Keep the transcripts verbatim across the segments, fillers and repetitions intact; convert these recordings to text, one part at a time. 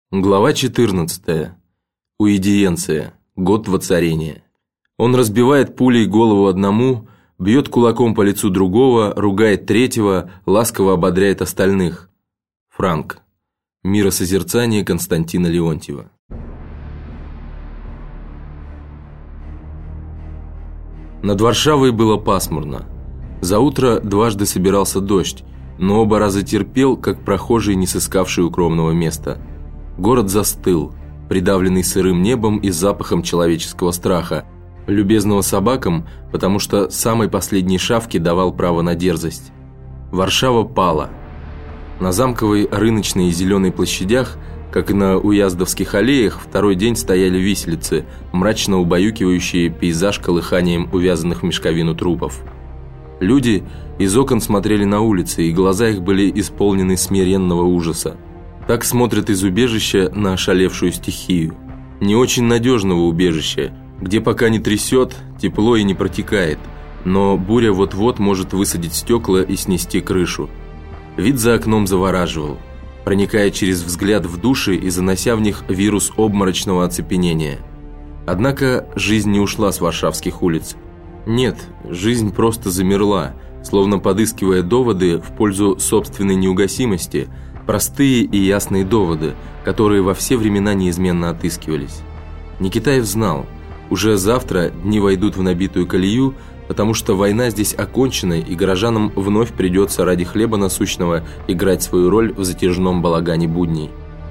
Глава четырнадцатая. Уидиенция. Год воцарения. Он разбивает пулей голову одному, бьет кулаком по лицу другого, ругает третьего, ласково ободряет остальных. Франк. Миросозерцание Константина Леонтьева. Над Варшавой было пасмурно. За утро дважды собирался дождь, но оба раза терпел, как прохожий, не сыскавший укромного места. Город застыл, придавленный сырым небом и запахом человеческого страха, любезного собакам, потому что самой последней шавке давал право на дерзость. Варшава пала. На Замковой, Рыночной и Зеленой площадях, как и на Уяздовских аллеях, второй день стояли виселицы, мрачно убаюкивающие пейзаж колыханием увязанных в мешковину трупов. Люди из окон смотрели на улицы, и глаза их были исполнены смиренного ужаса. Так смотрят из убежища на ошалевшую стихию. Не очень надежного убежища, где пока не трясет, тепло и не протекает, но буря вот-вот может высадить стекла и снести крышу. Вид за окном завораживал, проникая через взгляд в души и занося в них вирус обморочного оцепенения. Однако жизнь не ушла с варшавских улиц. Нет, жизнь просто замерла, словно подыскивая доводы в пользу собственной неугасимости, простые и ясные доводы, которые во все времена неизменно отыскивались. Никитаев знал, уже завтра дни войдут в набитую колею, потому что война здесь окончена, и горожанам вновь придется ради хлеба насущного играть свою роль в затяжном балагане будней.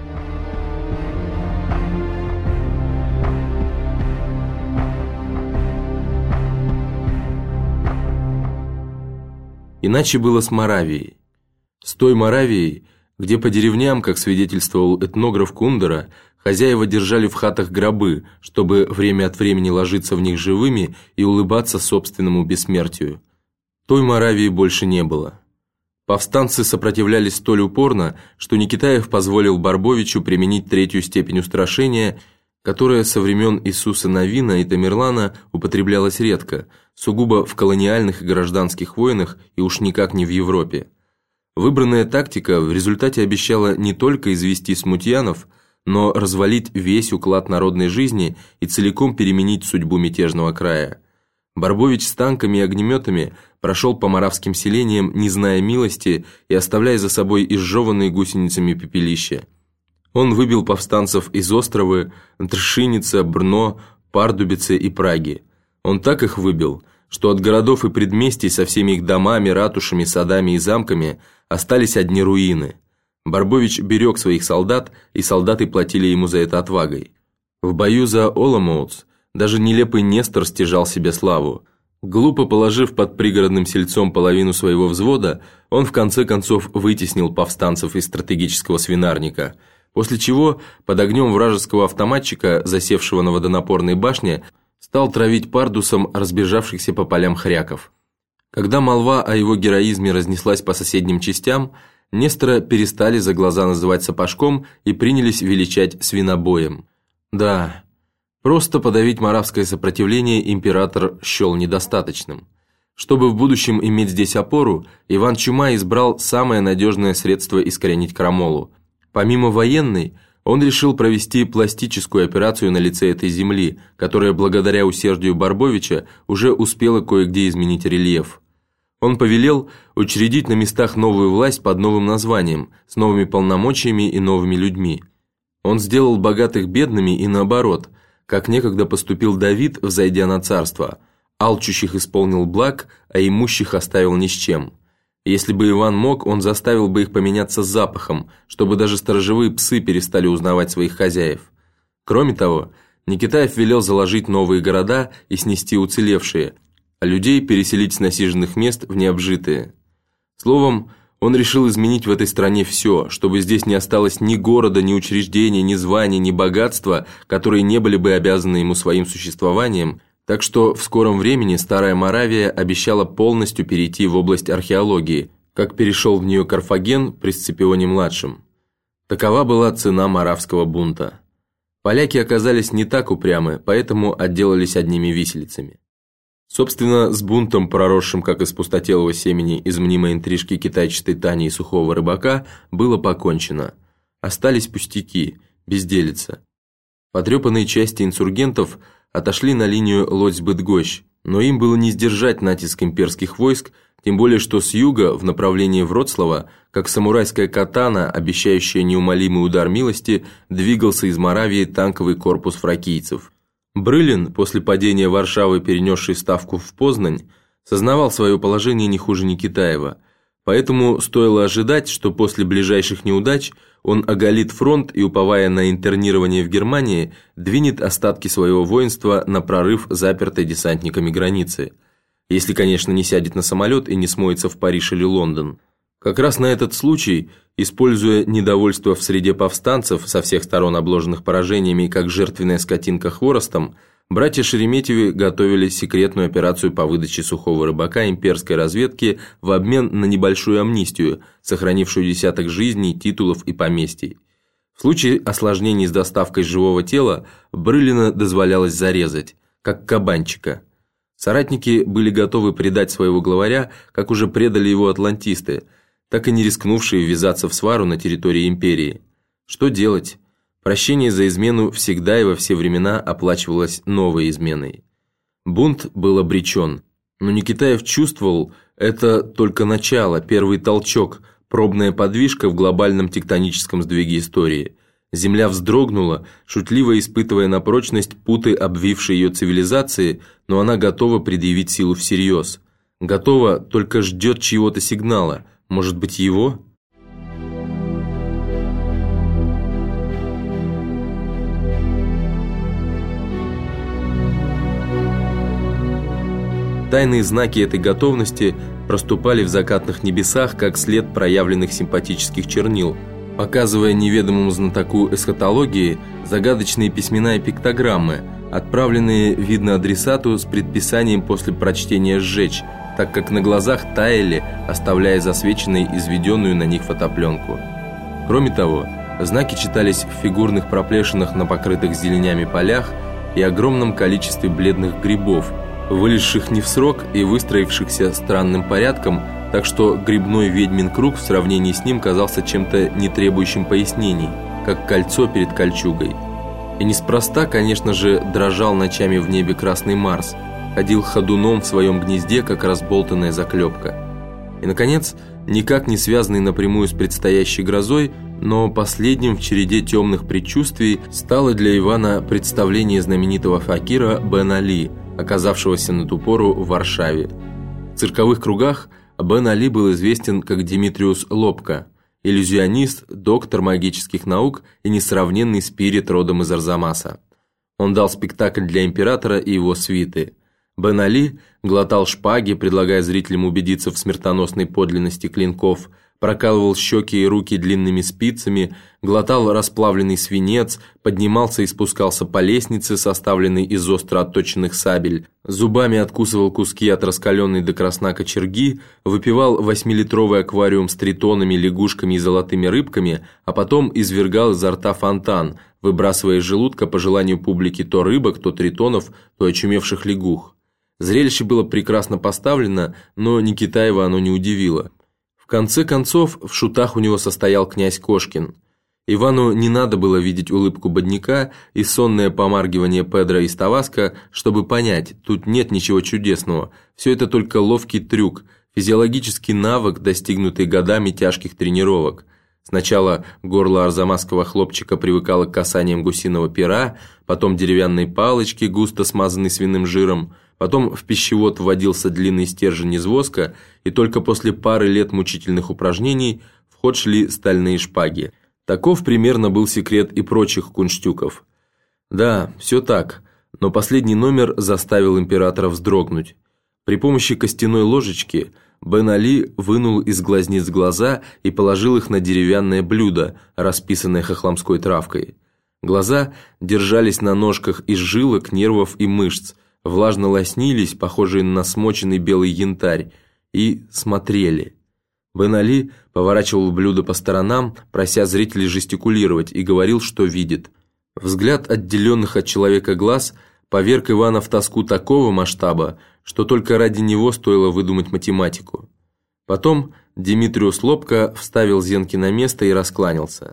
Иначе было с Моравией. С той Моравией, где по деревням, как свидетельствовал этнограф Кундера, хозяева держали в хатах гробы, чтобы время от времени ложиться в них живыми и улыбаться собственному бессмертию. Той Моравии больше не было. Повстанцы сопротивлялись столь упорно, что Никитаев позволил Барбовичу применить третью степень устрашения, которая со времен Иисуса Навина и Тамерлана употреблялась редко, сугубо в колониальных и гражданских войнах и уж никак не в Европе. Выбранная тактика в результате обещала не только извести смутьянов, но развалить весь уклад народной жизни и целиком переменить судьбу мятежного края. Барбович с танками и огнеметами прошел по моравским селениям, не зная милости и оставляя за собой изжеванные гусеницами пепелища. Он выбил повстанцев из Островы, Тршиница, Брно, Пардубицы и Праги. Он так их выбил, что от городов и предместий со всеми их домами, ратушами, садами и замками остались одни руины. Барбович берег своих солдат, и солдаты платили ему за это отвагой. В бою за Оломоутс даже нелепый Нестор стяжал себе славу. Глупо положив под пригородным сельцом половину своего взвода, он в конце концов вытеснил повстанцев из стратегического свинарника, после чего под огнем вражеского автоматчика, засевшего на водонапорной башне, стал травить пардусом разбежавшихся по полям хряков. Когда молва о его героизме разнеслась по соседним частям, Нестора перестали за глаза называть сапожком и принялись величать свинобоем. Да, просто подавить моравское сопротивление император счел недостаточным. Чтобы в будущем иметь здесь опору, Иван Чума избрал самое надежное средство искоренить крамолу. Помимо военной, он решил провести пластическую операцию на лице этой земли, которая благодаря усердию Барбовича уже успела кое-где изменить рельеф. Он повелел учредить на местах новую власть под новым названием, с новыми полномочиями и новыми людьми. Он сделал богатых бедными и наоборот, как некогда поступил Давид, взойдя на царство, алчущих исполнил благ, а имущих оставил ни с чем. Если бы Иван мог, он заставил бы их поменяться с запахом, чтобы даже сторожевые псы перестали узнавать своих хозяев. Кроме того, Никитаев велел заложить новые города и снести уцелевшие, а людей переселить с насиженных мест в необжитые. Словом, он решил изменить в этой стране все, чтобы здесь не осталось ни города, ни учреждения, ни званий, ни богатства, которые не были бы обязаны ему своим существованием, так что в скором времени Старая Моравия обещала полностью перейти в область археологии, как перешел в нее Карфаген при Сципионе-младшем. Такова была цена моравского бунта. Поляки оказались не так упрямы, поэтому отделались одними виселицами. Собственно, с бунтом, проросшим как из пустотелого семени из мнимой интрижки китайчатой Тани и сухого рыбака, было покончено. Остались пустяки, безделица. Потрепанные части инсургентов отошли на линию Лодзь-Быдгощ, но им было не сдержать натиск имперских войск, тем более что с юга в направлении Вроцлава, как самурайская катана, обещающая неумолимый удар милости, двигался из Моравии танковый корпус фракийцев. Брылин, после падения Варшавы, перенесший ставку в Познань, сознавал свое положение не хуже Никитаева, поэтому стоило ожидать, что после ближайших неудач он оголит фронт и, уповая на интернирование в Германии, двинет остатки своего воинства на прорыв запертой десантниками границы. Если, конечно, не сядет на самолет и не смоется в Париж или Лондон. Как раз на этот случай, используя недовольство в среде повстанцев, со всех сторон обложенных поражениями, как жертвенная скотинка хворостом, братья Шереметьевы готовили секретную операцию по выдаче сухого рыбака имперской разведки в обмен на небольшую амнистию, сохранившую десяток жизней, титулов и поместий. В случае осложнений с доставкой живого тела Брылина дозволялось зарезать, как кабанчика. Соратники были готовы предать своего главаря, как уже предали его атлантисты, так и не рискнувшие ввязаться в свару на территории империи. Что делать? Прощение за измену всегда и во все времена оплачивалось новой изменой. Бунт был обречен, но Никитаев чувствовал, это только начало, первый толчок, пробная подвижка в глобальном тектоническом сдвиге истории. Земля вздрогнула, шутливо испытывая на прочность путы обвившей ее цивилизации, но она готова предъявить силу всерьез. Готова, только ждет чьего-то сигнала, может быть его? Тайные знаки этой готовности проступали в закатных небесах, как след проявленных симпатических чернил, показывая неведомому знатоку эсхатологии загадочные письмена и пиктограммы, отправленные, видно, адресату с предписанием после прочтения сжечь, так как на глазах таяли, оставляя засвеченной изведенную на них фотопленку. Кроме того, знаки читались в фигурных проплешинах на покрытых зеленями полях и огромном количестве бледных грибов, вылезших не в срок и выстроившихся странным порядком, так что грибной ведьмин круг в сравнении с ним казался чем-то не требующим пояснений, как кольцо перед кольчугой. И неспроста, конечно же, дрожал ночами в небе красный Марс, ходил ходуном в своем гнезде, как разболтанная заклепка. И, наконец, никак не связанный напрямую с предстоящей грозой, но последним в череде темных предчувствий стало для Ивана представление знаменитого факира Бен Али, оказавшегося на ту пору в Варшаве. В цирковых кругах Бен Али был известен как Димитриус Лобка, иллюзионист, доктор магических наук и несравненный спирит родом из Арзамаса. Он дал спектакль для императора и его свиты. Бен Али глотал шпаги, предлагая зрителям убедиться в смертоносной подлинности клинков, прокалывал щеки и руки длинными спицами, глотал расплавленный свинец, поднимался и спускался по лестнице, составленной из остро отточенных сабель, зубами откусывал куски от раскаленной до красна кочерги, выпивал восьмилитровый аквариум с тритонами, лягушками и золотыми рыбками, а потом извергал изо рта фонтан, выбрасывая из желудка по желанию публики то рыбок, то тритонов, то очумевших лягух. Зрелище было прекрасно поставлено, но Никитаева оно не удивило. В конце концов, в шутах у него состоял князь Кошкин. Ивану не надо было видеть улыбку Бодняка и сонное помаргивание Педро из Таваска, чтобы понять, тут нет ничего чудесного, все это только ловкий трюк, физиологический навык, достигнутый годами тяжких тренировок. Сначала горло арзамасского хлопчика привыкало к касаниям гусиного пера, потом деревянной палочки, густо смазанной свиным жиром, потом в пищевод вводился длинный стержень из воска, и только после пары лет мучительных упражнений в ход шли стальные шпаги. Таков примерно был секрет и прочих кунштюков. Да, все так, но последний номер заставил императора вздрогнуть. При помощи костяной ложечки Бен Али вынул из глазниц глаза и положил их на деревянное блюдо, расписанное хохломской травкой. Глаза держались на ножках из жилок, нервов и мышц, влажно лоснились, похожие на смоченный белый янтарь, и смотрели. Бен Али поворачивал блюдо по сторонам, прося зрителей жестикулировать, и говорил, что видит. Взгляд отделенных от человека глаз поверг Ивана в тоску такого масштаба, что только ради него стоило выдумать математику. Потом Димитриус Лобка вставил зенки на место и раскланялся.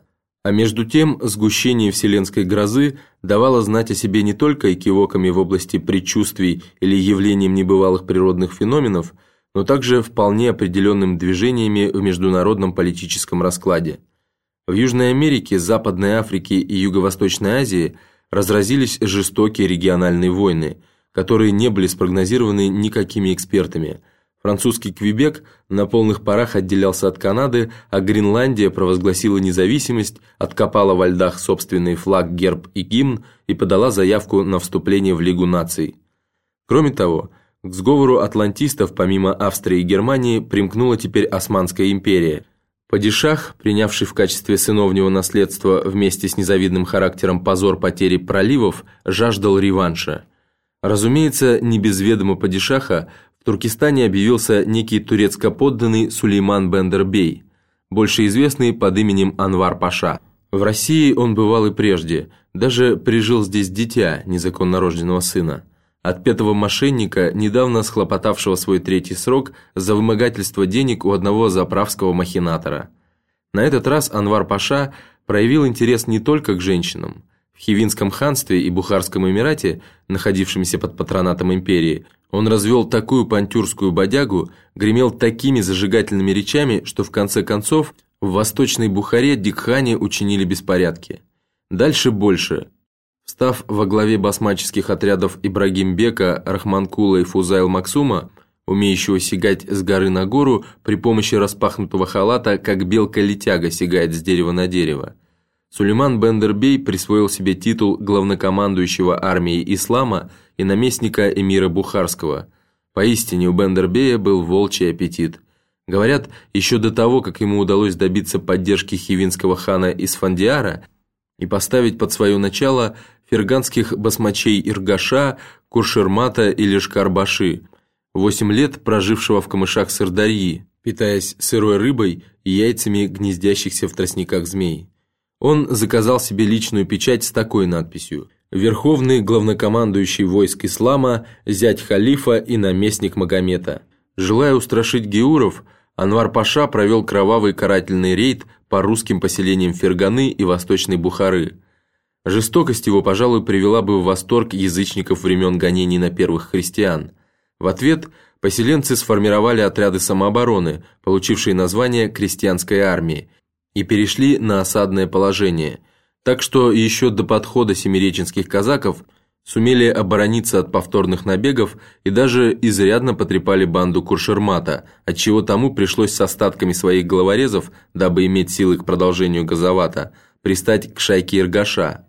А между тем, сгущение вселенской грозы давало знать о себе не только экивоками в области предчувствий или явлением небывалых природных феноменов, но также вполне определенными движениями в международном политическом раскладе. В Южной Америке, Западной Африке и Юго-Восточной Азии разразились жестокие региональные войны, которые не были спрогнозированы никакими экспертами. Французский Квебек на полных парах отделялся от Канады, а Гренландия провозгласила независимость, откопала во льдах собственный флаг, герб и гимн и подала заявку на вступление в Лигу наций. Кроме того, к сговору атлантистов помимо Австрии и Германии примкнула теперь Османская империя. Падишах, принявший в качестве сыновнего наследства вместе с незавидным характером позор потери проливов, жаждал реванша. Разумеется, не без ведома падишаха в Туркестане объявился некий турецко-подданный Сулейман Бендер-бей, больше известный под именем Анвар-паша. В России он бывал и прежде, даже прижил здесь дитя, незаконно рожденного сына. Отпетого мошенника, недавно схлопотавшего свой третий срок за вымогательство денег у одного заправского махинатора. На этот раз Анвар-паша проявил интерес не только к женщинам. В Хивинском ханстве и Бухарском эмирате, находившемся под патронатом империи, он развел такую пантюрскую бодягу, гремел такими зажигательными речами, что в конце концов в Восточной Бухаре Дикхане учинили беспорядки. Дальше больше. Встав во главе басмаческих отрядов Ибрагим-бека, Рахманкула и Фузайл-Максума, умеющего сигать с горы на гору при помощи распахнутого халата, как белка-летяга сигает с дерева на дерево, Сулейман Бендер-бей присвоил себе титул главнокомандующего армией ислама и наместника эмира Бухарского. Поистине у Бендер-бея был волчий аппетит. Говорят, еще до того, как ему удалось добиться поддержки хивинского хана Исфандиара и поставить под свое начало ферганских басмачей Иргаша, Куршермата и Лешкар-баши, восемь лет прожившего в камышах Сырдарьи, питаясь сырой рыбой и яйцами гнездящихся в тростниках змей. Он заказал себе личную печать с такой надписью: «Верховный главнокомандующий войск ислама, зять халифа и наместник Магомета». Желая устрашить геуров, Анвар-паша провел кровавый карательный рейд по русским поселениям Ферганы и Восточной Бухары. Жестокость его, пожалуй, привела бы в восторг язычников времен гонений на первых христиан. В ответ поселенцы сформировали отряды самообороны, получившие название крестьянской армии, и перешли на осадное положение, так что еще до подхода семиреченских казаков сумели оборониться от повторных набегов и даже изрядно потрепали банду Куршермата, отчего тому пришлось с остатками своих головорезов, дабы иметь силы к продолжению Газавата, пристать к шайке Иргаша.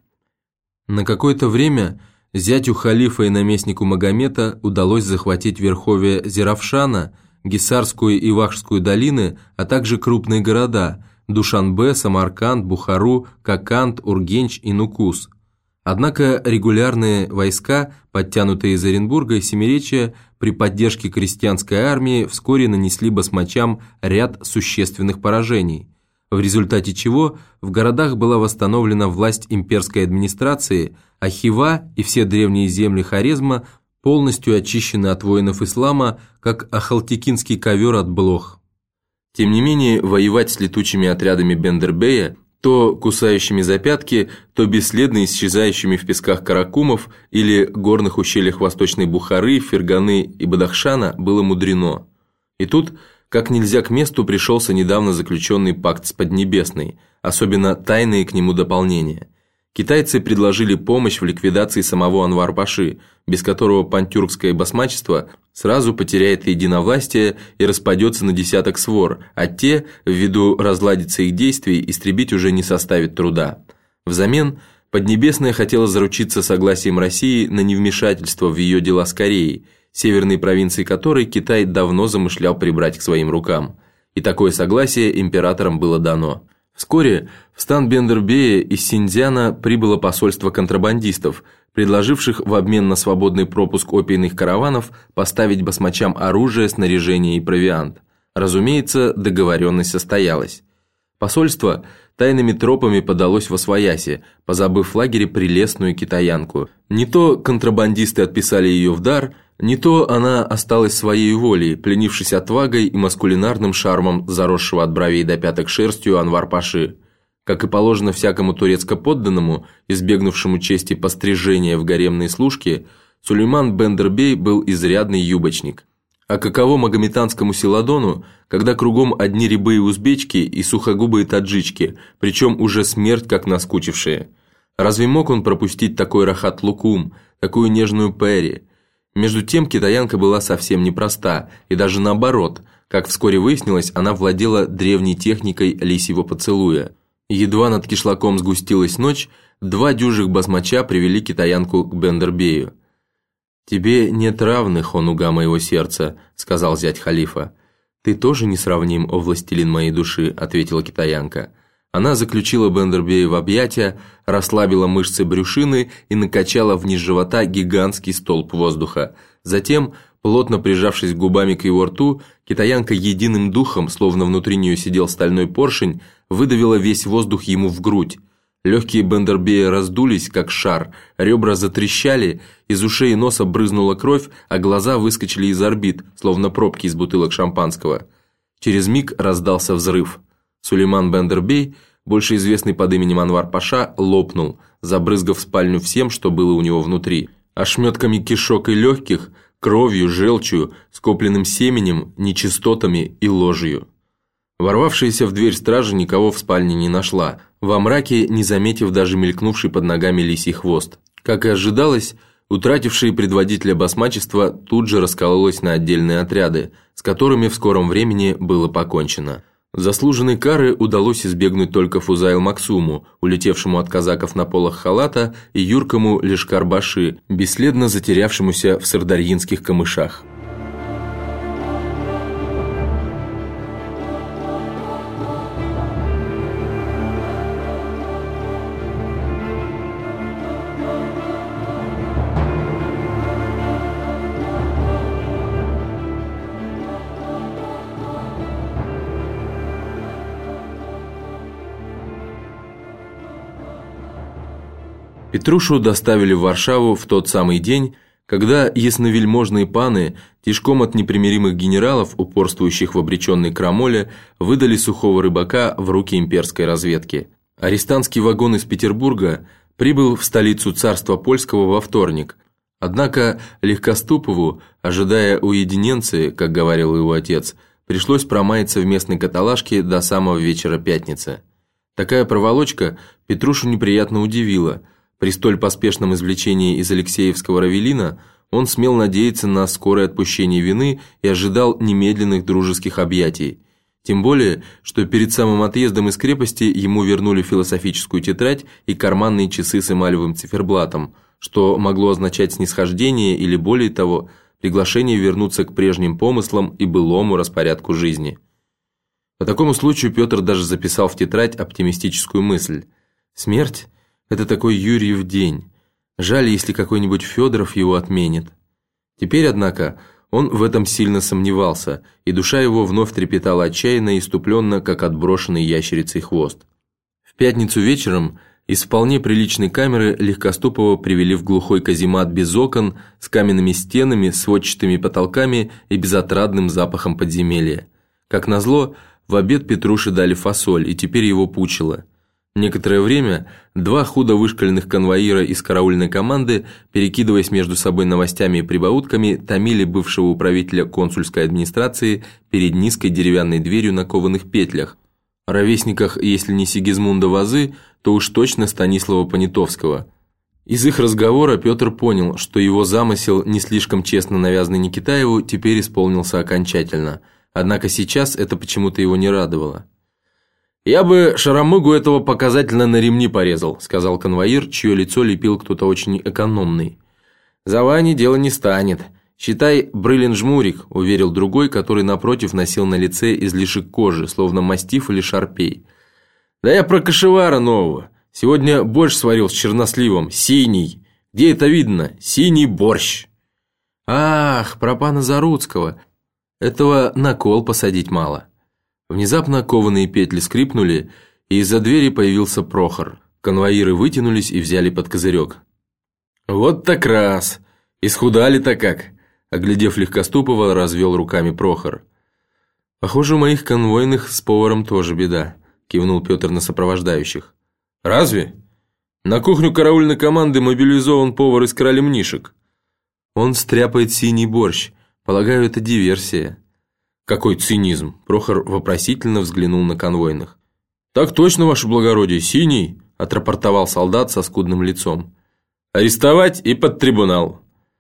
На какое-то время зятю халифа и наместнику Магомета удалось захватить верховье Зеравшана, Гисарскую и Вахшскую долины, а также крупные города – Душанбе, Самарканд, Бухару, Коканд, Ургенч и Нукус. Однако регулярные войска, подтянутые из Оренбурга и Семиречья, при поддержке крестьянской армии вскоре нанесли басмачам ряд существенных поражений, в результате чего в городах была восстановлена власть имперской администрации, а Хива и все древние земли Хорезма полностью очищены от воинов ислама, как ахалтекинский ковер от блох. Тем не менее, воевать с летучими отрядами Бендер-бея, то кусающими за пятки, то бесследно исчезающими в песках Каракумов или горных ущельях Восточной Бухары, Ферганы и Бадахшана, было мудрено. И тут, как нельзя к месту, пришелся недавно заключенный пакт с Поднебесной, особенно тайные к нему дополнения. Китайцы предложили помощь в ликвидации самого Анвар-паши, без которого пантюркское басмачество сразу потеряет единовластие и распадется на десяток свор, а те, ввиду разладиться их действий, истребить уже не составит труда. Взамен Поднебесная хотела заручиться согласием России на невмешательство в ее дела с Кореей, северной провинции которой Китай давно замышлял прибрать к своим рукам. И такое согласие императорам было дано. Вскоре в стан Бендер-бея из Синьцзяна прибыло посольство контрабандистов, предложивших в обмен на свободный пропуск опийных караванов поставить басмачам оружие, снаряжение и провиант. Разумеется, договоренность состоялась. Посольство тайными тропами подалось восвояси, позабыв в лагере прелестную китаянку. Не то контрабандисты отписали ее в дар, не то она осталась своей волей, пленившись отвагой и маскулинарным шармом заросшего от бровей до пяток шерстью Анвар-паши. Как и положено всякому турецко-подданному, избегнувшему чести пострижения в гаремной служке, Сулейман Бендербей был изрядный юбочник. А каково магометанскому селадону, когда кругом одни рябые узбечки и сухогубые таджички, причем уже смерть как наскучившие? Разве мог он пропустить такой рахат-лукум, такую нежную перри? Между тем китаянка была совсем непроста, и даже наоборот, как вскоре выяснилось, она владела древней техникой лисьего поцелуя. Едва над кишлаком сгустилась ночь, два дюжих басмача привели китаянку к Бендербею. «Тебе нет равных, о нуга моего сердца», — сказал зять халифа. «Ты тоже несравним, о властелин моей души», — ответила китаянка. Она заключила Бендербея в объятия, расслабила мышцы брюшины и накачала вниз живота гигантский столб воздуха. Затем, плотно прижавшись губами к его рту, китаянка единым духом, словно внутри нее сидел стальной поршень, выдавила весь воздух ему в грудь. Легкие Бендербея раздулись, как шар, ребра затрещали, из ушей и носа брызнула кровь, а глаза выскочили из орбит, словно пробки из бутылок шампанского. Через миг раздался взрыв. Сулейман Бендербей, больше известный под именем Анвар Паша, лопнул, забрызгав спальню всем, что было у него внутри. Ошметками кишок и легких, кровью, желчью, скопленным семенем, нечистотами и ложью. Ворвавшаяся в дверь стража никого в спальне не нашла, во мраке не заметив даже мелькнувший под ногами лисий хвост. Как и ожидалось, утратившие предводителя басмачества тут же раскололось на отдельные отряды, с которыми в скором времени было покончено. Заслуженной кары удалось избегнуть только Фузайл Максуму, улетевшему от казаков на полах халата, и юркому Лешкар-баши, бесследно затерявшемуся в сардарьинских камышах. Петрушу доставили в Варшаву в тот самый день, когда ясновельможные паны, тишком от непримиримых генералов, упорствующих в обреченной крамоле, выдали сухого рыбака в руки имперской разведки. Арестантский вагон из Петербурга прибыл в столицу царства польского во вторник, однако Легкоступову, ожидая уединенции, как говорил его отец, пришлось промаяться в местной каталажке до самого вечера пятницы. Такая проволочка Петрушу неприятно удивила. При столь поспешном извлечении из Алексеевского равелина он смел надеяться на скорое отпущение вины и ожидал немедленных дружеских объятий. Тем более, что перед самым отъездом из крепости ему вернули философическую тетрадь и карманные часы с эмалевым циферблатом, что могло означать снисхождение или, более того, приглашение вернуться к прежним помыслам и былому распорядку жизни. По такому случаю Петр даже записал в тетрадь оптимистическую мысль: «Смерть – это такой Юрьев день. Жаль, если какой-нибудь Федоров его отменит». Теперь, однако, он в этом сильно сомневался, и душа его вновь трепетала отчаянно и иступленно, как отброшенный ящерицей хвост. В пятницу вечером из вполне приличной камеры Легкоступова привели в глухой каземат без окон, с каменными стенами, сводчатыми потолками и безотрадным запахом подземелья. Как назло, в обед Петруше дали фасоль, и теперь его пучило. Некоторое время два худо вышкаленных конвоира из караульной команды, перекидываясь между собой новостями и прибаутками, томили бывшего управителя консульской администрации перед низкой деревянной дверью на кованых петлях, о ровесниках, если не Сигизмунда Вазы, то уж точно Станислава Понятовского. Из их разговора Петр понял, что его замысел, не слишком честно навязанный Никитаеву, теперь исполнился окончательно, однако сейчас это почему-то его не радовало. «Я бы шаромыгу этого показательно на ремни порезал», – сказал конвоир, чье лицо лепил кто-то очень экономный. «За Ваней дело не станет. Считай, брылин-жмурик», – уверил другой, который напротив носил на лице излишек кожи, словно мастиф или шарпей. «Да я про кашевара нового. Сегодня борщ сварил с черносливом, синий. Где это видно? Синий борщ». «Ах, про пана Заруцкого. Этого на кол посадить мало». Внезапно кованые петли скрипнули, и из-за двери появился Прохор. Конвоиры вытянулись и взяли под козырек. «Вот так раз! Исхудали-то как!» Оглядев Легкоступова, развел руками Прохор. «Похоже, у моих конвойных с поваром тоже беда. – кивнул Петр на сопровождающих. «Разве? На кухню караульной команды мобилизован повар из Кралемнишек. Он стряпает синий борщ. Полагаю, это диверсия». «Какой цинизм!» – Прохор вопросительно взглянул на конвойных. «Так точно, ваше благородие, синий!» – отрапортовал солдат со скудным лицом. «Арестовать и под трибунал!»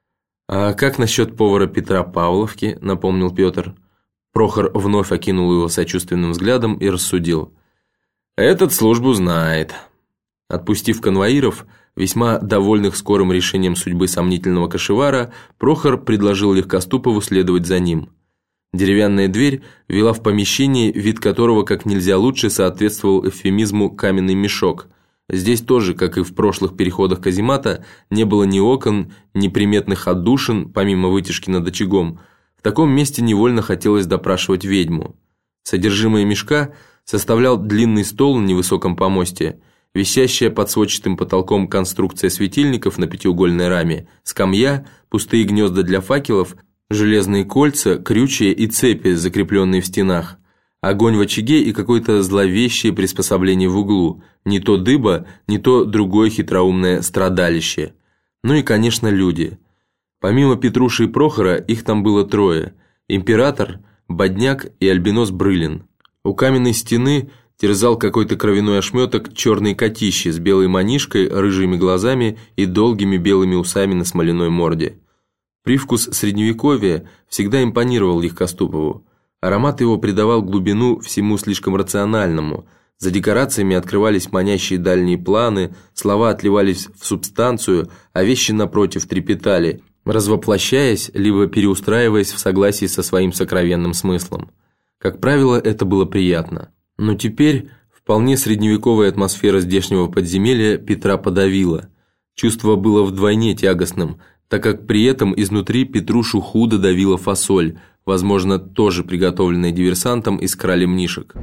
«А как насчет повара Петра Павловки?» – напомнил Петр. Прохор вновь окинул его сочувственным взглядом и рассудил. «Этот службу знает». Отпустив конвоиров, весьма довольных скорым решением судьбы сомнительного кошевара, Прохор предложил Легкоступову следовать за ним. Деревянная дверь вела в помещение, вид которого как нельзя лучше соответствовал эвфемизму «каменный мешок». Здесь тоже, как и в прошлых переходах каземата, не было ни окон, ни приметных отдушин, помимо вытяжки над очагом. В таком месте невольно хотелось допрашивать ведьму. Содержимое мешка составлял длинный стол на невысоком помосте, висящая под сводчатым потолком конструкция светильников на пятиугольной раме, скамья, пустые гнезда для факелов, железные кольца, крючья и цепи, закрепленные в стенах, огонь в очаге и какое-то зловещее приспособление в углу, не то дыба, не то другое хитроумное страдалище. Ну и, конечно, люди. Помимо Петруши и Прохора, их там было трое – император, Бодняк и альбинос Брылин. У каменной стены терзал какой-то кровяной ошметок черной котищи с белой манишкой, рыжими глазами и долгими белыми усами на смоляной морде. Привкус средневековья всегда импонировал Легкоступову. Аромат его придавал глубину всему слишком рациональному. За декорациями открывались манящие дальние планы, слова отливались в субстанцию, а вещи, напротив, трепетали, развоплощаясь, либо переустраиваясь в согласии со своим сокровенным смыслом. Как правило, это было приятно. Но теперь вполне средневековая атмосфера здешнего подземелья Петра подавила. Чувство было вдвойне тягостным, так как при этом изнутри Петрушу худо давила фасоль, возможно, тоже приготовленная диверсантом из Кралемнишек.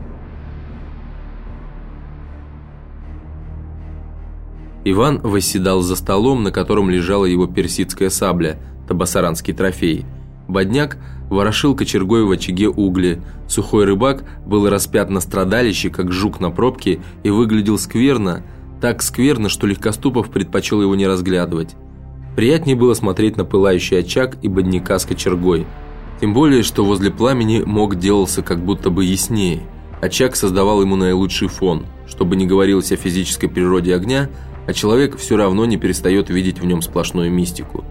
Иван восседал за столом, на котором лежала его персидская сабля, табасаранский трофей. Бодняк ворошил кочергой в очаге угли, сухой рыбак был распят на страдалище, как жук на пробке, и выглядел скверно, так скверно, что Легкоступов предпочел его не разглядывать. Приятнее было смотреть на пылающий очаг и Бодняка с кочергой. Тем более, что возле пламени мог делался как будто бы яснее. Очаг создавал ему наилучший фон. Чтобы не говорилось о физической природе огня, а человек все равно не перестает видеть в нем сплошную мистику.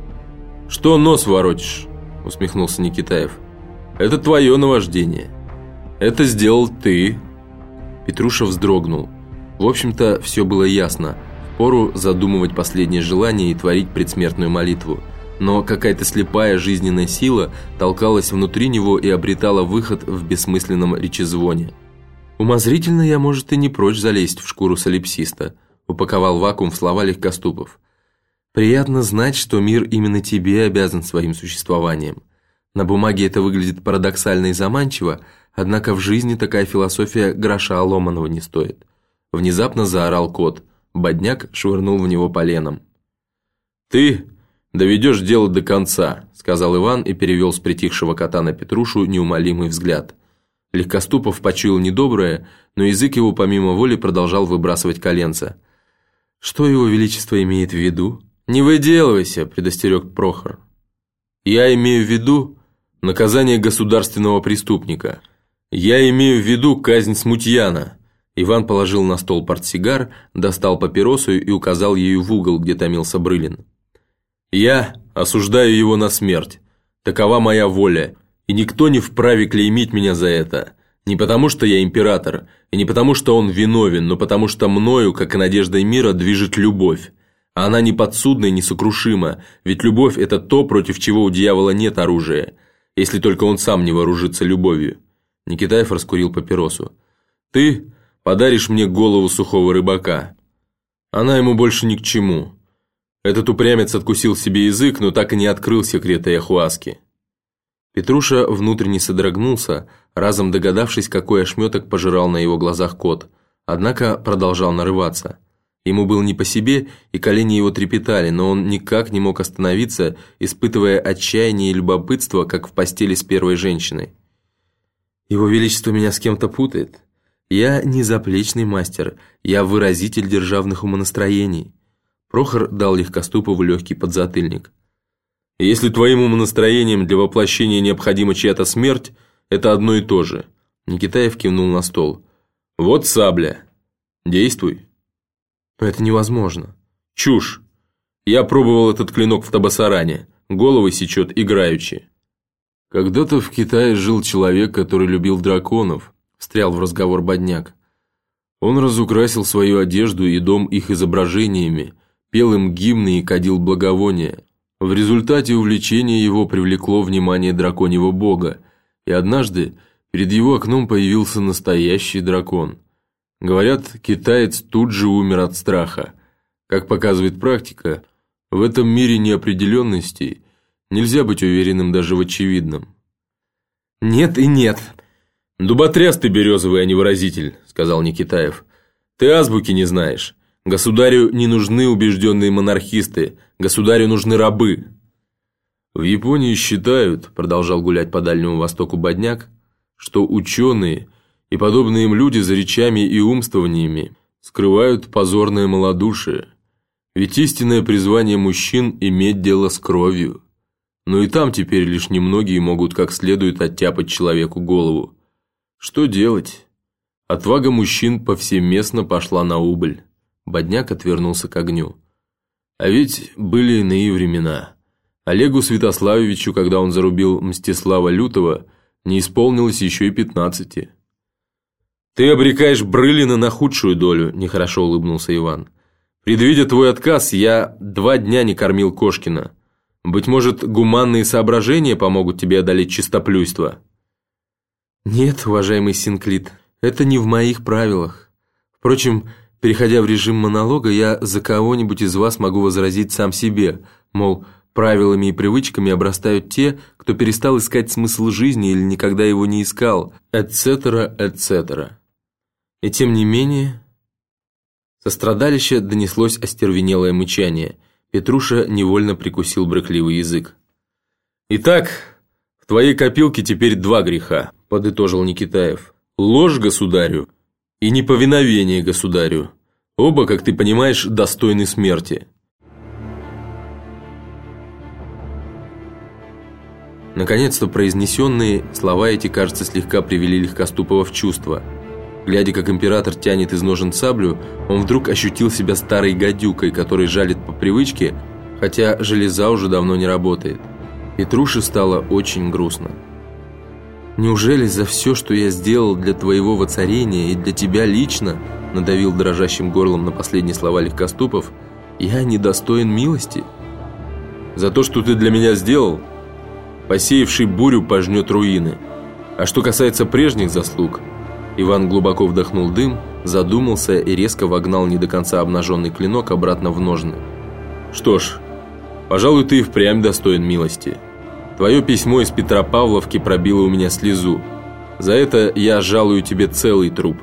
«Что нос воротишь?» – усмехнулся Никитаев. «Это твое наваждение. Это сделал ты». Петруша вздрогнул. В общем-то, все было ясно. Впору задумывать последнее желание и творить предсмертную молитву. Но какая-то слепая жизненная сила толкалась внутри него и обретала выход в бессмысленном речезвоне. «Умозрительно я, может, и не прочь залезть в шкуру солипсиста», – упаковал вакуум в слова Легкоступов. «Приятно знать, что мир именно тебе обязан своим существованием. На бумаге это выглядит парадоксально и заманчиво, однако в жизни такая философия гроша ломаного не стоит». Внезапно заорал кот. Бодняк швырнул в него поленом. «Ты доведешь дело до конца», – сказал Иван и перевел с притихшего кота на Петрушу неумолимый взгляд. Легкоступов почуял недоброе, но язык его помимо воли продолжал выбрасывать коленца. «Что его величество имеет в виду?» «Не выделывайся», – предостерег Прохор. «Я имею в виду наказание государственного преступника. Я имею в виду казнь смутьяна». Иван положил на стол портсигар, достал папиросу и указал ею в угол, где томился Брылин. «Я осуждаю его на смерть. Такова моя воля, и никто не вправе клеймить меня за это. Не потому, что я император, и не потому, что он виновен, но потому, что мною, как и надеждой мира, движет любовь. А она не подсудна и несокрушима, ведь любовь – это то, против чего у дьявола нет оружия, если только он сам не вооружится любовью». Никитаев раскурил папиросу. «Ты подаришь мне голову сухого рыбака. Она ему больше ни к чему». Этот упрямец откусил себе язык, но так и не открыл секрет ayahuasки. Петруша внутренне содрогнулся, разом догадавшись, какой ошметок пожирал на его глазах кот, однако продолжал нарываться. Ему было не по себе, и колени его трепетали, но он никак не мог остановиться, испытывая отчаяние и любопытство, как в постели с первой женщиной. «Его Величество меня с кем-то путает. Я не заплечный мастер, я выразитель державных умонастроений. Прохор дал Легкоступову легкий подзатыльник. Если твоим умонастроением для воплощения необходима чья-то смерть, это одно и то же. Никитаев кивнул на стол. Вот сабля. Действуй. Но это невозможно. Чушь. Я пробовал этот клинок в Табасаране. Головы сечет играючи. Когда-то в Китае жил человек, который любил драконов, встрял в разговор Бодняк. Он разукрасил свою одежду и дом их изображениями, пел им гимны и кадил благовония. В результате увлечение его привлекло внимание драконьего бога, и однажды перед его окном появился настоящий дракон. Говорят, китаец тут же умер от страха. Как показывает практика, в этом мире неопределенностей нельзя быть уверенным даже в очевидном. Нет и нет. Дуботряс ты березовый, а не выразитель, сказал Никитаев. Ты азбуки не знаешь. Государю не нужны убежденные монархисты, государю нужны рабы. В Японии считают, продолжал гулять по Дальнему Востоку Бодняк, что ученые и подобные им люди за речами и умствованиями скрывают позорное малодушие. Ведь истинное призвание мужчин – иметь дело с кровью. Но и там теперь лишь немногие могут как следует оттяпать человеку голову. Что делать? Отвага мужчин повсеместно пошла на убыль. Бодняк отвернулся к огню. А ведь были иные времена. Олегу Святославовичу, когда он зарубил Мстислава Лютого, не исполнилось еще и пятнадцати. «Ты обрекаешь Брылина на худшую долю», – нехорошо улыбнулся Иван. «Предвидя твой отказ, я два дня не кормил Кошкина. Быть может, гуманные соображения помогут тебе одолеть чистоплюйство?» «Нет, уважаемый Синклит, это не в моих правилах. Впрочем, переходя в режим монолога, я за кого-нибудь из вас могу возразить сам себе, мол, правилами и привычками обрастают те, кто перестал искать смысл жизни или никогда его не искал, et cetera, et cetera. И тем не менее...» Со страдалища донеслось остервенелое мычание. Петруша невольно прикусил брыкливый язык. «Итак, в твоей копилке теперь два греха», – подытожил Никитаев. «Ложь государю и неповиновение государю. Оба, как ты понимаешь, достойны смерти». Наконец-то произнесенные слова эти, кажется, слегка привели Легкоступова в чувство. Глядя, как император тянет из ножен саблю, он вдруг ощутил себя старой гадюкой, которой жалит по привычке, хотя железа уже давно не работает. Петруше стало очень грустно. «Неужели за все, что я сделал для твоего воцарения и для тебя лично, надавил дрожащим горлом на последние слова Легкоступов, я недостоин милости? За то, что ты для меня сделал, посеявший бурю пожнет руины. А что касается прежних заслуг...» Иван глубоко вдохнул дым, задумался и резко вогнал не до конца обнаженный клинок обратно в ножны. «Что ж, пожалуй, ты и впрямь достоин милости. Твое письмо из Петропавловки пробило у меня слезу. За это я жалую тебе целый труп».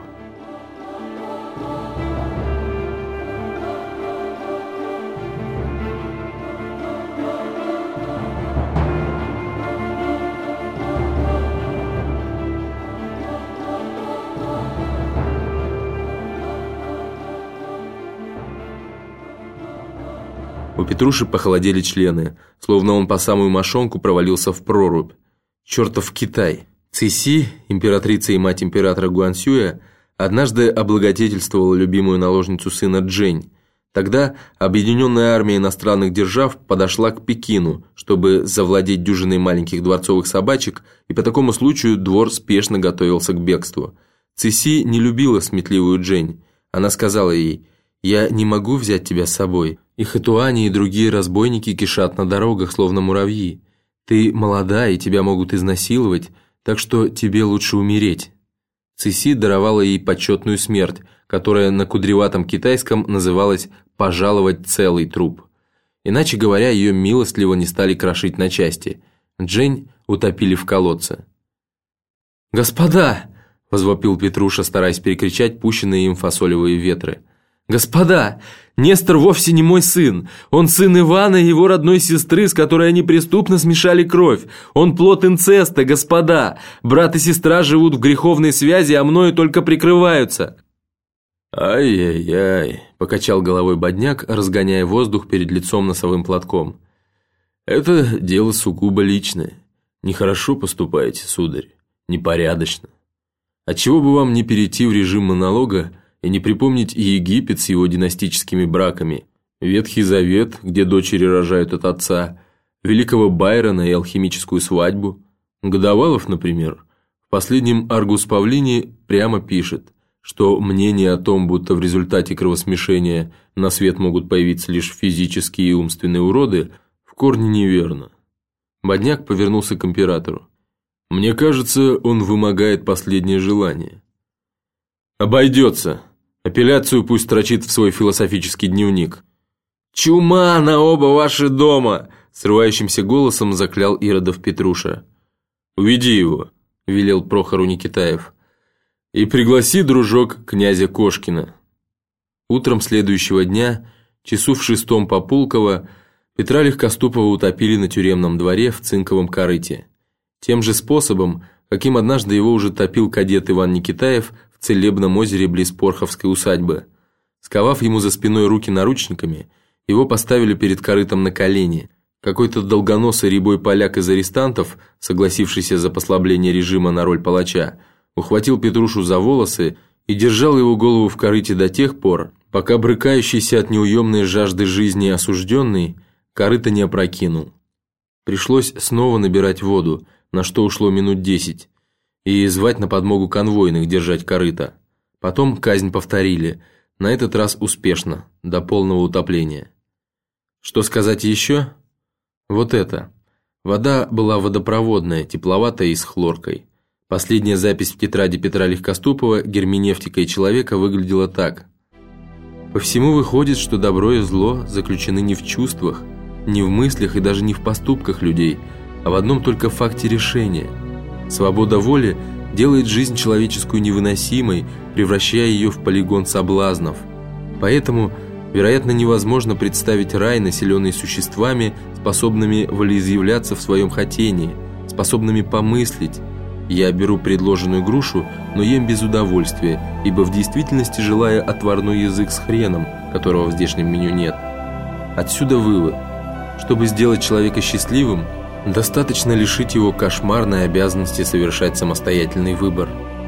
У Петруши похолодели члены, словно он по самую мошонку провалился в прорубь. Чертов Китай! Цыси, императрица и мать императора Гуансюя, однажды облагодетельствовала любимую наложницу сына Джень. Тогда объединенная армия иностранных держав подошла к Пекину, чтобы завладеть дюжиной маленьких дворцовых собачек, и по такому случаю двор спешно готовился к бегству. Цыси не любила сметливую Джень. Она сказала ей: «Я не могу взять тебя с собой. И хатуани, и другие разбойники кишат на дорогах, словно муравьи. Ты молода, и тебя могут изнасиловать, так что тебе лучше умереть». Цыси даровала ей почетную смерть, которая на кудреватом китайском называлась «пожаловать целый труп». Иначе говоря, ее милостливо не стали крошить на части. Джень утопили в колодце. «Господа!» – возвопил Петруша, стараясь перекричать пущенные им фасолевые ветры. «Господа, Нестор вовсе не мой сын. Он сын Ивана и его родной сестры, с которой они преступно смешали кровь. Он плод инцеста, господа. Брат и сестра живут в греховной связи, а мною только прикрываются». «Ай-яй-яй», – покачал головой бедняк, разгоняя воздух перед лицом носовым платком. «Это дело сугубо личное. Нехорошо поступаете, сударь, непорядочно. Отчего бы вам не перейти в режим монолога и не припомнить и Египет с его династическими браками, Ветхий Завет, где дочери рожают от отца, великого Байрона и алхимическую свадьбу? Годовалов, например, в последнем Аргус Павлини прямо пишет, что мнение о том, будто в результате кровосмешения на свет могут появиться лишь физические и умственные уроды, в корне неверно. Бедняк повернулся к императору. «Мне кажется, он вымогает последнее желание». «Обойдется. Апелляцию пусть строчит в свой философический дневник». «Чума на оба ваши дома!» – срывающимся голосом заклял Иродов Петруша. «Уведи его», – велел Прохору Никитаев. «И пригласи, дружок, князя Кошкина». Утром следующего дня, часу в шестом по Пулково, Петра Легкоступова утопили на тюремном дворе в цинковом корыте. Тем же способом, каким однажды его уже топил кадет Иван Никитаев в Целебном озере близ Порховской усадьбы. Сковав ему за спиной руки наручниками, его поставили перед корытом на колени. Какой-то долгоносый рябой поляк из арестантов, согласившийся за послабление режима на роль палача, ухватил Петрушу за волосы и держал его голову в корыте до тех пор, пока брыкающийся от неуемной жажды жизни осужденный корыто не опрокинул. Пришлось снова набирать воду, на что ушло минут десять, и звать на подмогу конвойных держать корыто. Потом казнь повторили, на этот раз успешно, до полного утопления. Что сказать еще? Вот это. Вода была водопроводная, тепловатая и с хлоркой. Последняя запись в тетради Петра Легкоступова «Герменевтика и человека» выглядела так. «По всему выходит, что добро и зло заключены не в чувствах, не в мыслях и даже не в поступках людей, а в одном только факте решения. Свобода воли делает жизнь человеческую невыносимой, превращая ее в полигон соблазнов. Поэтому, вероятно, невозможно представить рай, населенный существами, способными волеизъявляться в своем хотении, способными помыслить. Я беру предложенную грушу, но ем без удовольствия, ибо в действительности желаю отварной язык с хреном, которого в здешнем меню нет. Отсюда вывод. Чтобы сделать человека счастливым, достаточно лишить его кошмарной обязанности совершать самостоятельный выбор».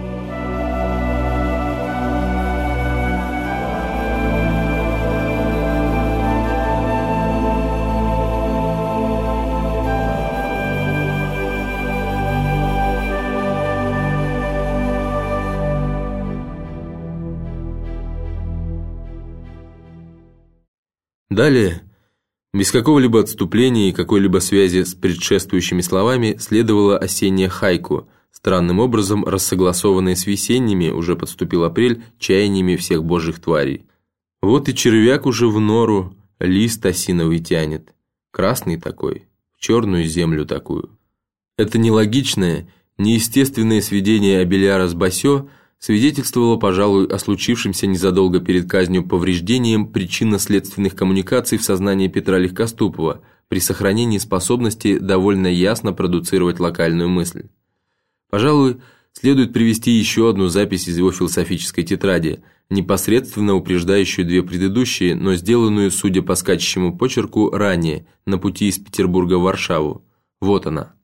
Далее, без какого-либо отступления и какой-либо связи с предшествующими словами, следовала осенняя хайку, странным образом рассогласованная с весенними, уже подступил апрель, чаяниями всех божьих тварей. Вот и червяк уже в нору лист осиновый тянет, красный такой, в черную землю такую. Это нелогичное, неестественное сведение Абеляра с Басё свидетельствовало, пожалуй, о случившемся незадолго перед казнью повреждением причинно-следственных коммуникаций в сознании Петра Легкоступова при сохранении способности довольно ясно продуцировать локальную мысль. Пожалуй, следует привести еще одну запись из его философической тетради, непосредственно упреждающую две предыдущие, но сделанную, судя по скачущему почерку, ранее, на пути из Петербурга в Варшаву. Вот она.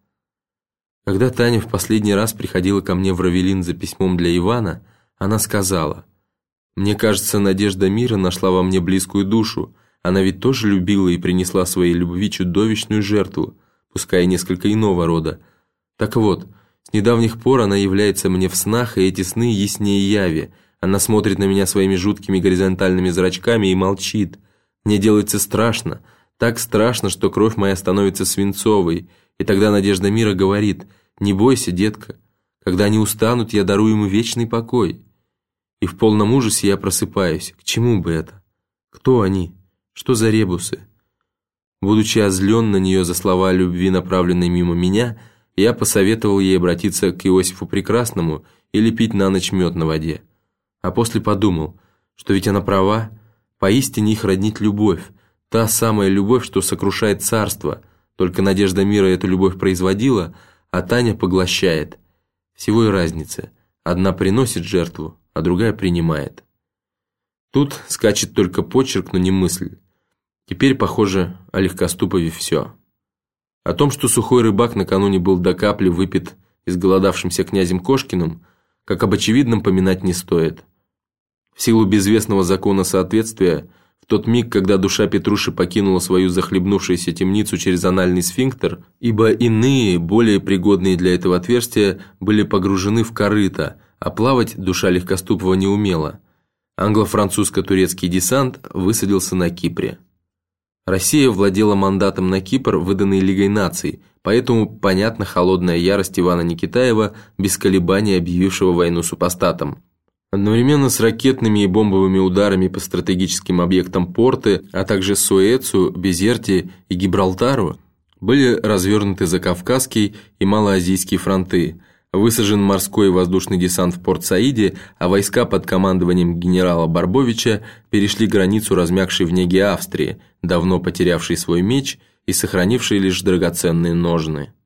Когда Таня в последний раз приходила ко мне в Равелин за письмом для Ивана, она сказала: «Мне кажется, Надежда Мира нашла во мне близкую душу, она ведь тоже любила и принесла своей любви чудовищную жертву, пускай несколько иного рода. Так вот, с недавних пор она является мне в снах, и эти сны яснее яви, она смотрит на меня своими жуткими горизонтальными зрачками и молчит. Мне делается страшно, так страшно, что кровь моя становится свинцовой, и тогда Надежда Мира говорит: «Не бойся, детка, когда они устанут, я дарую ему вечный покой». И в полном ужасе я просыпаюсь. К чему бы это? Кто они? Что за ребусы? Будучи озлен на нее за слова любви, направленные мимо меня, я посоветовал ей обратиться к Иосифу Прекрасному или пить на ночь мед на воде. А после подумал, что ведь она права, Поистине их роднит любовь, та самая любовь, что сокрушает царство, только Надежда мира эту любовь производила, а Таня поглощает. Всего и разница, одна приносит жертву, а другая принимает. Тут скачет только почерк, но не мысль. Теперь, похоже, о Легкоступове все. О том, что сухой рыбак накануне был до капли выпит изголодавшимся князем Кошкиным, как об очевидном поминать не стоит. В силу безвестного закона соответствия, в тот миг, когда душа Петруши покинула свою захлебнувшуюся темницу через анальный сфинктер, ибо иные, более пригодные для этого отверстия, были погружены в корыто, а плавать душа Легкоступова не умела, англо-французско-турецкий десант высадился на Кипре. Россия владела мандатом на Кипр, выданный Лигой наций, поэтому понятна холодная ярость Ивана Никитаева, без колебаний объявившего войну супостатам. Одновременно с ракетными и бомбовыми ударами по стратегическим объектам Порты, а также Суэцу, Безерте и Гибралтару были развернуты Закавказский и Малоазийский фронты, высажен морской и воздушный десант в Порт-Саиде, а войска под командованием генерала Барбовича перешли границу размягшей в неге Австрии, давно потерявшей свой меч и сохранившей лишь драгоценные ножны.